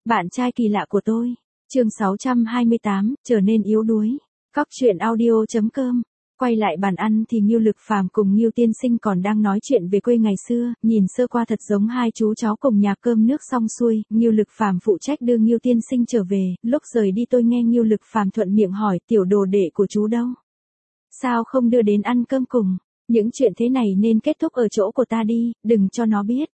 Bạn trai kỳ lạ của tôi. Chương 628, trở nên yếu đuối. Cóc truyện audio.com. Quay lại bàn ăn thì Ngưu Lực Phàm cùng Ngưu Tiên Sinh còn đang nói chuyện về quê ngày xưa, nhìn sơ qua thật giống hai chú cháu cùng nhà cơm nước xong xuôi, Ngưu Lực Phàm phụ trách đưa Ngưu Tiên Sinh trở về, lúc rời đi tôi nghe Ngưu Lực Phàm thuận miệng hỏi tiểu đồ đệ của chú đâu? Sao không đưa đến ăn cơm cùng? Những chuyện thế này nên kết thúc ở chỗ của ta đi, đừng cho nó biết.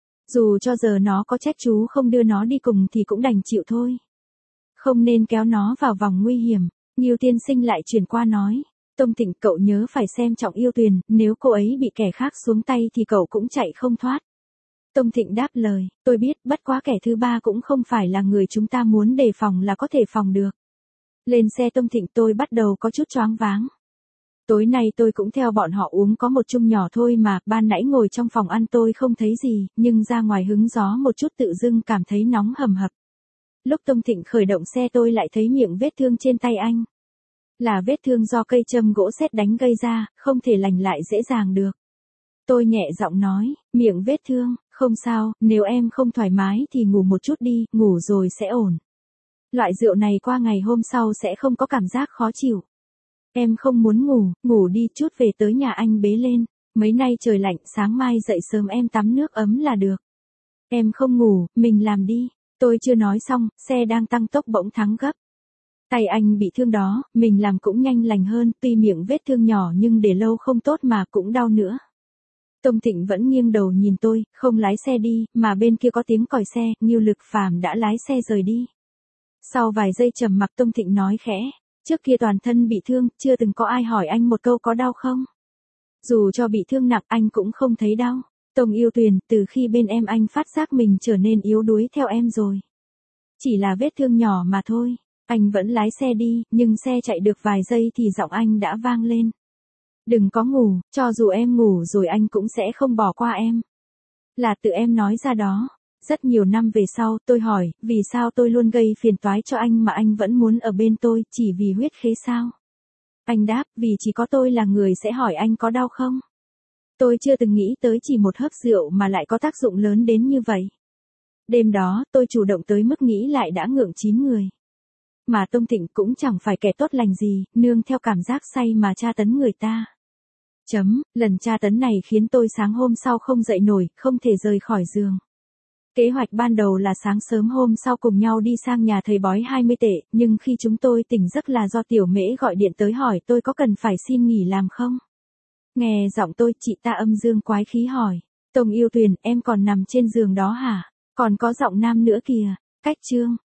Dù cho giờ nó có trách chú không đưa nó đi cùng thì cũng đành chịu thôi. Không nên kéo nó vào vòng nguy hiểm. Ngưu Tiên Sinh lại chuyển qua nói. Tông Thịnh, cậu nhớ phải xem trọng Yêu Tuyền, nếu cô ấy bị kẻ khác xuống tay thì cậu cũng chạy không thoát. Tông Thịnh đáp lời, tôi biết, bất quá kẻ thứ ba cũng không phải là người chúng ta muốn đề phòng là có thể phòng được. Lên xe Tông Thịnh tôi bắt đầu có chút choáng váng. Tối nay tôi cũng theo bọn họ uống có một chung nhỏ thôi mà, ban nãy ngồi trong phòng ăn tôi không thấy gì, nhưng ra ngoài hứng gió một chút tự dưng cảm thấy nóng hầm hập. Lúc Tông Thịnh khởi động xe tôi lại thấy miệng vết thương trên tay anh. Là vết thương do cây châm gỗ sét đánh gây ra, không thể lành lại dễ dàng được. Tôi nhẹ giọng nói, miệng vết thương, không sao, nếu em không thoải mái thì ngủ một chút đi, ngủ rồi sẽ ổn. Loại rượu này qua ngày hôm sau sẽ không có cảm giác khó chịu. Em không muốn ngủ, ngủ đi chút về tới nhà anh bế lên. Mấy nay trời lạnh, sáng mai dậy sớm em tắm nước ấm là được. Em không ngủ, mình làm đi. Tôi chưa nói xong, xe đang tăng tốc bỗng thắng gấp. Tay anh bị thương đó, mình làm cũng nhanh lành hơn, tuy miệng vết thương nhỏ nhưng để lâu không tốt mà cũng đau nữa. Tông Thịnh vẫn nghiêng đầu nhìn tôi, không lái xe đi, mà bên kia có tiếng còi xe, Ngưu Lực Phàm đã lái xe rời đi. Sau vài giây trầm mặc Tông Thịnh nói khẽ, trước kia toàn thân bị thương, chưa từng có ai hỏi anh một câu có đau không? Dù cho bị thương nặng anh cũng không thấy đau. Tông Yêu Tuyền, từ khi bên em anh phát giác mình trở nên yếu đuối theo em rồi. Chỉ là vết thương nhỏ mà thôi. Anh vẫn lái xe đi, nhưng xe chạy được vài giây thì giọng anh đã vang lên. Đừng có ngủ, cho dù em ngủ rồi anh cũng sẽ không bỏ qua em. Là tự em nói ra đó. Rất nhiều năm về sau tôi hỏi, vì sao tôi luôn gây phiền toái cho anh mà anh vẫn muốn ở bên tôi, chỉ vì huyết khế sao? Anh đáp, vì chỉ có tôi là người sẽ hỏi anh có đau không? Tôi chưa từng nghĩ tới chỉ một hớp rượu mà lại có tác dụng lớn đến như vậy. Đêm đó, tôi chủ động tới mức nghĩ lại đã ngượng 9 người. Mà Tông Thịnh cũng chẳng phải kẻ tốt lành gì, nương theo cảm giác say mà tra tấn người ta. Lần tra tấn này khiến tôi sáng hôm sau không dậy nổi, không thể rời khỏi giường. Kế hoạch ban đầu là sáng sớm hôm sau cùng nhau đi sang nhà thầy bói 20 tệ, nhưng khi chúng tôi tỉnh giấc là do Tiểu Mễ gọi điện tới hỏi tôi có cần phải xin nghỉ làm không. Nghe giọng tôi, chị ta âm dương quái khí hỏi, Tông Yêu Tuyền, em còn nằm trên giường đó hả? Còn có giọng nam nữa kìa. Cách chương